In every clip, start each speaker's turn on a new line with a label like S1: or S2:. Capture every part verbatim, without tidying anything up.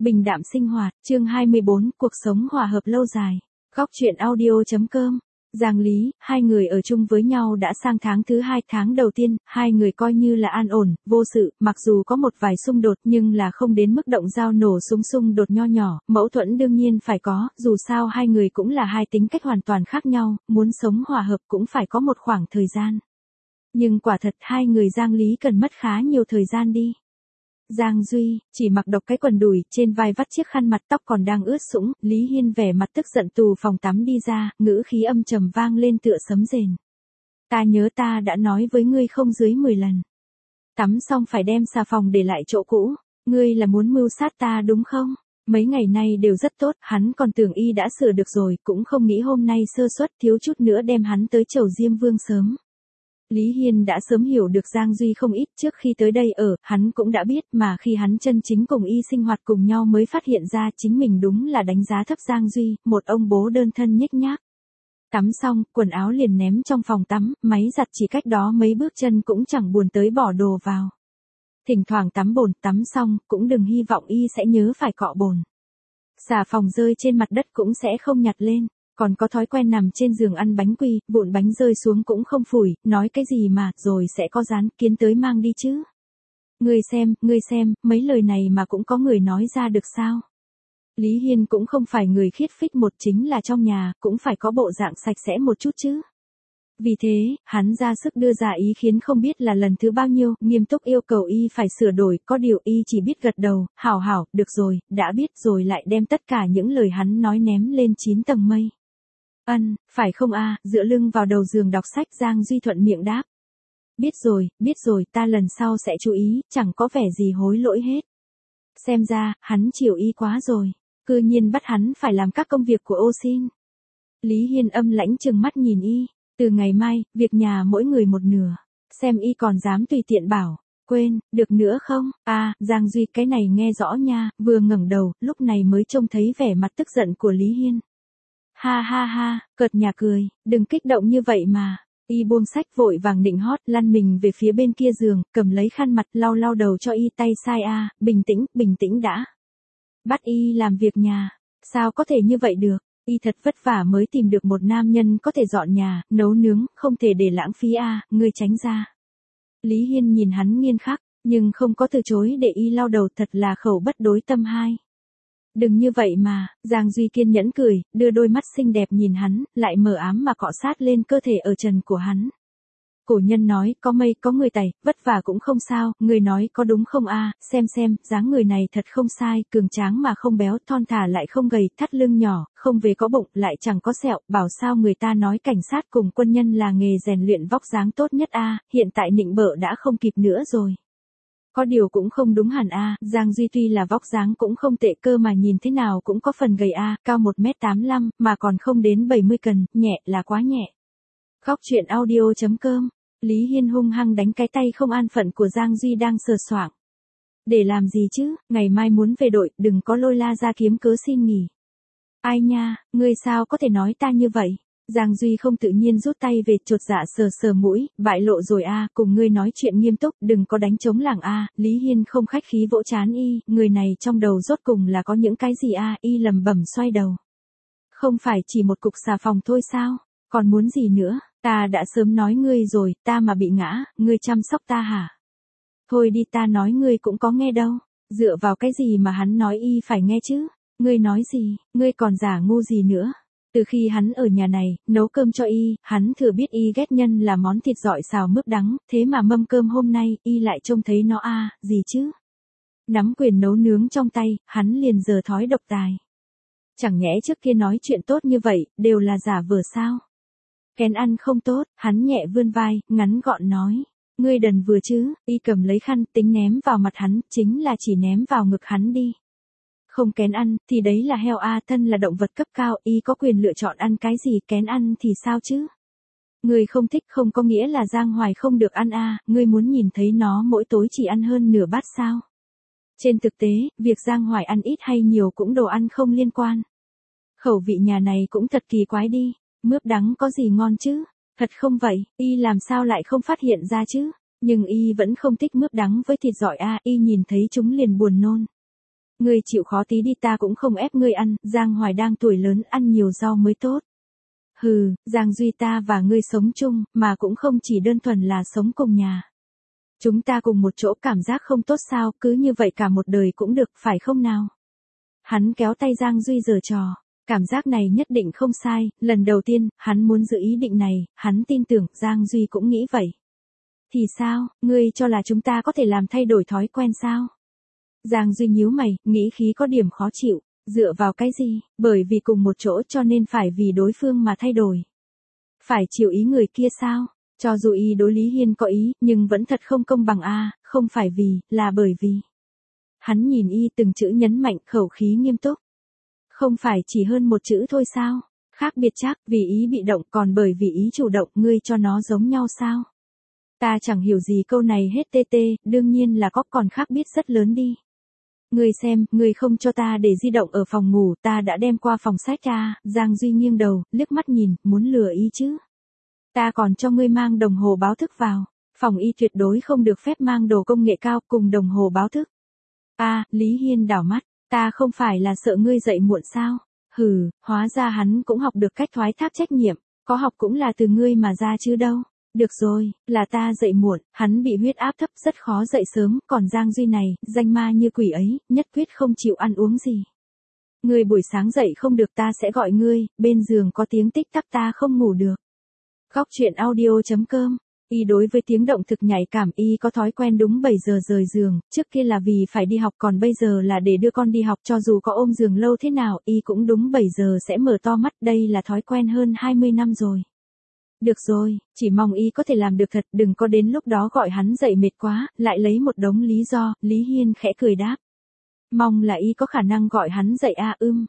S1: Bình đạm sinh hoạt, chương hai mươi bốn, cuộc sống hòa hợp lâu dài. Góc truyện audio.com. Giang Lý, hai người ở chung với nhau đã sang tháng thứ hai. Tháng đầu tiên, hai người coi như là an ổn, vô sự, mặc dù có một vài xung đột nhưng là không đến mức động dao nổ súng xung đột nho nhỏ, mâu thuẫn đương nhiên phải có, dù sao hai người cũng là hai tính cách hoàn toàn khác nhau, muốn sống hòa hợp cũng phải có một khoảng thời gian. Nhưng quả thật hai người Giang Lý cần mất khá nhiều thời gian đi. Giang Duy, chỉ mặc độc cái quần đùi, trên vai vắt chiếc khăn mặt, tóc còn đang ướt sũng, Lý Hiên vẻ mặt tức giận từ phòng tắm đi ra, ngữ khí âm trầm vang lên tựa sấm rền. Ta nhớ ta đã nói với ngươi không dưới mười lần. Tắm xong phải đem xà phòng để lại chỗ cũ, ngươi là muốn mưu sát ta đúng không? Mấy ngày nay đều rất tốt, hắn còn tưởng y đã sửa được rồi, cũng không nghĩ hôm nay sơ suất thiếu chút nữa đem hắn tới chầu Diêm Vương sớm. Lý Hiên đã sớm hiểu được Giang Duy không ít, trước khi tới đây ở, hắn cũng đã biết, mà khi hắn chân chính cùng y sinh hoạt cùng nhau mới phát hiện ra chính mình đúng là đánh giá thấp Giang Duy, một ông bố đơn thân nhếch nhác. Tắm xong, quần áo liền ném trong phòng tắm, máy giặt chỉ cách đó mấy bước chân cũng chẳng buồn tới bỏ đồ vào. Thỉnh thoảng tắm bồn, tắm xong, cũng đừng hy vọng y sẽ nhớ phải cọ bồn. Xà phòng rơi trên mặt đất cũng sẽ không nhặt lên. Còn có thói quen nằm trên giường ăn bánh quy, vụn bánh rơi xuống cũng không phủi, nói cái gì mà, rồi sẽ có rán kiến tới mang đi chứ. Ngươi xem, ngươi xem, mấy lời này mà cũng có người nói ra được sao? Lý Hiên cũng không phải người khiết phích một, chính là trong nhà, cũng phải có bộ dạng sạch sẽ một chút chứ. Vì thế, hắn ra sức đưa ra ý kiến không biết là lần thứ bao nhiêu, nghiêm túc yêu cầu y phải sửa đổi, có điều y chỉ biết gật đầu, hảo hảo, được rồi, đã biết rồi lại đem tất cả những lời hắn nói ném lên chín tầng mây. Ân, phải không a? Dựa lưng vào đầu giường đọc sách, Giang Duy thuận miệng đáp. Biết rồi, biết rồi, ta lần sau sẽ chú ý, chẳng có vẻ gì hối lỗi hết. Xem ra, hắn chiều y quá rồi, cư nhiên bắt hắn phải làm các công việc của ô xin. Lý Hiên âm lãnh trừng mắt nhìn y, từ ngày mai, việc nhà mỗi người một nửa, xem y còn dám tùy tiện bảo, quên, được nữa không? À, Giang Duy cái này nghe rõ nha, vừa ngẩng đầu, lúc này mới trông thấy vẻ mặt tức giận của Lý Hiên. Ha ha ha, cợt nhà cười, đừng kích động như vậy mà. Y buông sách vội vàng nịnh hót, lăn mình về phía bên kia giường, cầm lấy khăn mặt lau lau đầu cho y, tay sai a, à, bình tĩnh, bình tĩnh đã. Bắt y làm việc nhà, sao có thể như vậy được, y thật vất vả mới tìm được một nam nhân có thể dọn nhà, nấu nướng, không thể để lãng phí a, à, ngươi tránh ra. Lý Hiên nhìn hắn nghiêm khắc, nhưng không có từ chối để y lau đầu, thật là khẩu bất đối tâm hai. Đừng như vậy mà, Giang Duy kiên nhẫn cười, đưa đôi mắt xinh đẹp nhìn hắn, lại mờ ám mà cọ sát lên cơ thể ở trần của hắn. Cổ nhân nói, có mây có người tẩy, vất vả cũng không sao, người nói có đúng không a? À, xem xem, dáng người này thật không sai, cường tráng mà không béo, thon thả lại không gầy, thắt lưng nhỏ, không về có bụng, lại chẳng có sẹo, bảo sao người ta nói cảnh sát cùng quân nhân là nghề rèn luyện vóc dáng tốt nhất a, à, hiện tại nịnh bợ đã không kịp nữa rồi. Có điều cũng không đúng hẳn a, à, Giang Duy tuy là vóc dáng cũng không tệ cơ mà nhìn thế nào cũng có phần gầy a, à, cao một mét tám mươi lăm, mà còn không đến bảy mươi cân, nhẹ là quá nhẹ. Góc truyện audio.com, Lý Hiên hung hăng đánh cái tay không an phận của Giang Duy đang sờ soạng. Để làm gì chứ, ngày mai muốn về đội, đừng có lôi la ra kiếm cớ xin nghỉ. Ai nha, ngươi sao có thể nói ta như vậy? Giang Duy không tự nhiên rút tay về, chột dạ sờ sờ mũi, bại lộ rồi a, à, cùng ngươi nói chuyện nghiêm túc, đừng có đánh trống lảng a, à. Lý Hiên không khách khí vỗ chán y, người này trong đầu rốt cùng là có những cái gì a, à? Y lẩm bẩm xoay đầu. Không phải chỉ một cục xà phòng thôi sao, còn muốn gì nữa, ta đã sớm nói ngươi rồi, ta mà bị ngã, ngươi chăm sóc ta hả? Thôi đi, ta nói ngươi cũng có nghe đâu, dựa vào cái gì mà hắn nói y phải nghe chứ, ngươi nói gì, ngươi còn giả ngu gì nữa. Từ khi hắn ở nhà này, nấu cơm cho y, hắn thừa biết y ghét nhân là món thịt dọi xào mướp đắng, thế mà mâm cơm hôm nay, y lại trông thấy nó a, à, gì chứ? Nắm quyền nấu nướng trong tay, hắn liền giờ thói độc tài. Chẳng nhẽ trước kia nói chuyện tốt như vậy, đều là giả vờ sao? Kén ăn không tốt, hắn nhẹ vươn vai, ngắn gọn nói. Ngươi đần vừa chứ, y cầm lấy khăn, tính ném vào mặt hắn, chính là chỉ ném vào ngực hắn đi. Không kén ăn, thì đấy là heo a, thân là động vật cấp cao, y có quyền lựa chọn ăn cái gì, kén ăn thì sao chứ? Ngươi không thích không có nghĩa là Giang Hoài không được ăn a, ngươi muốn nhìn thấy nó mỗi tối chỉ ăn hơn nửa bát sao? Trên thực tế, việc Giang Hoài ăn ít hay nhiều cũng đồ ăn không liên quan. Khẩu vị nhà này cũng thật kỳ quái đi, mướp đắng có gì ngon chứ? Thật không vậy, y làm sao lại không phát hiện ra chứ? Nhưng y vẫn không thích mướp đắng với thịt dọi a, y nhìn thấy chúng liền buồn nôn. Ngươi chịu khó tí đi, ta cũng không ép ngươi ăn, Giang Hoài đang tuổi lớn, ăn nhiều rau mới tốt. Hừ, Giang Duy, ta và ngươi sống chung, mà cũng không chỉ đơn thuần là sống cùng nhà. Chúng ta cùng một chỗ cảm giác không tốt sao, cứ như vậy cả một đời cũng được, phải không nào? Hắn kéo tay Giang Duy giở trò. Cảm giác này nhất định không sai, lần đầu tiên, hắn muốn giữ ý định này, hắn tin tưởng Giang Duy cũng nghĩ vậy. Thì sao, ngươi cho là chúng ta có thể làm thay đổi thói quen sao? Giang Duy nhíu mày, nghĩ khí có điểm khó chịu. Dựa vào cái gì? Bởi vì cùng một chỗ cho nên phải vì đối phương mà thay đổi. Phải chịu ý người kia sao? Cho dù y đối Lý Hiên có ý, nhưng vẫn thật không công bằng a, không phải vì, là bởi vì. Hắn nhìn y từng chữ nhấn mạnh, khẩu khí nghiêm túc. Không phải chỉ hơn một chữ thôi sao? Khác biệt chắc, vì ý bị động còn bởi vì ý chủ động, ngươi cho nó giống nhau sao? Ta chẳng hiểu gì câu này hết tê tê, đương nhiên là có, còn khác biết rất lớn đi. Ngươi xem, ngươi không cho ta để di động ở phòng ngủ, ta đã đem qua phòng sách à, Giang Duy nghiêng đầu, liếc mắt nhìn, muốn lừa ý chứ. Ta còn cho ngươi mang đồng hồ báo thức vào, phòng y tuyệt đối không được phép mang đồ công nghệ cao cùng đồng hồ báo thức. A, à, Lý Hiên đảo mắt, ta không phải là sợ ngươi dậy muộn sao? Hừ, hóa ra hắn cũng học được cách thoái thác trách nhiệm, có học cũng là từ ngươi mà ra chứ đâu. Được rồi, là ta dậy muộn, hắn bị huyết áp thấp rất khó dậy sớm, còn Giang Duy này, danh ma như quỷ ấy, nhất quyết không chịu ăn uống gì. Ngươi buổi sáng dậy không được ta sẽ gọi ngươi, bên giường có tiếng tích tắc ta không ngủ được. Góc truyện audio chấm com. Y đối với tiếng động thực nhạy cảm, y có thói quen đúng bảy giờ rời giường, trước kia là vì phải đi học còn bây giờ là để đưa con đi học, cho dù có ôm giường lâu thế nào, y cũng đúng bảy giờ sẽ mở to mắt, đây là thói quen hơn hai mươi năm rồi. Được rồi, chỉ mong y có thể làm được thật, đừng có đến lúc đó gọi hắn dậy mệt quá, lại lấy một đống lý do, Lý Hiên khẽ cười đáp. Mong là y có khả năng gọi hắn dậy a ưm.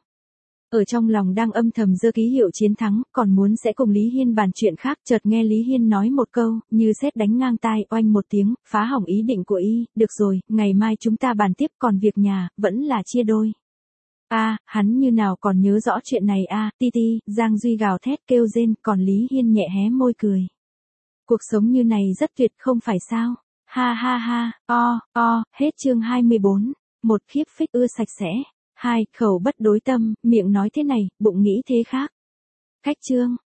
S1: Ở trong lòng đang âm thầm giơ ký hiệu chiến thắng, còn muốn sẽ cùng Lý Hiên bàn chuyện khác, chợt nghe Lý Hiên nói một câu, như sét đánh ngang tai, oanh một tiếng, phá hỏng ý định của y, được rồi, ngày mai chúng ta bàn tiếp, còn việc nhà, vẫn là chia đôi. A, à, hắn như nào còn nhớ rõ chuyện này a, à, ti ti, Giang Duy gào thét kêu rên, còn Lý Hiên nhẹ hé môi cười. Cuộc sống như này rất tuyệt không phải sao? Ha ha ha, o, o, hết chương hai mươi bốn. Một khiếp phích ưa sạch sẽ. Hai, khẩu bất đối tâm, miệng nói thế này, bụng nghĩ thế khác. Cách chương.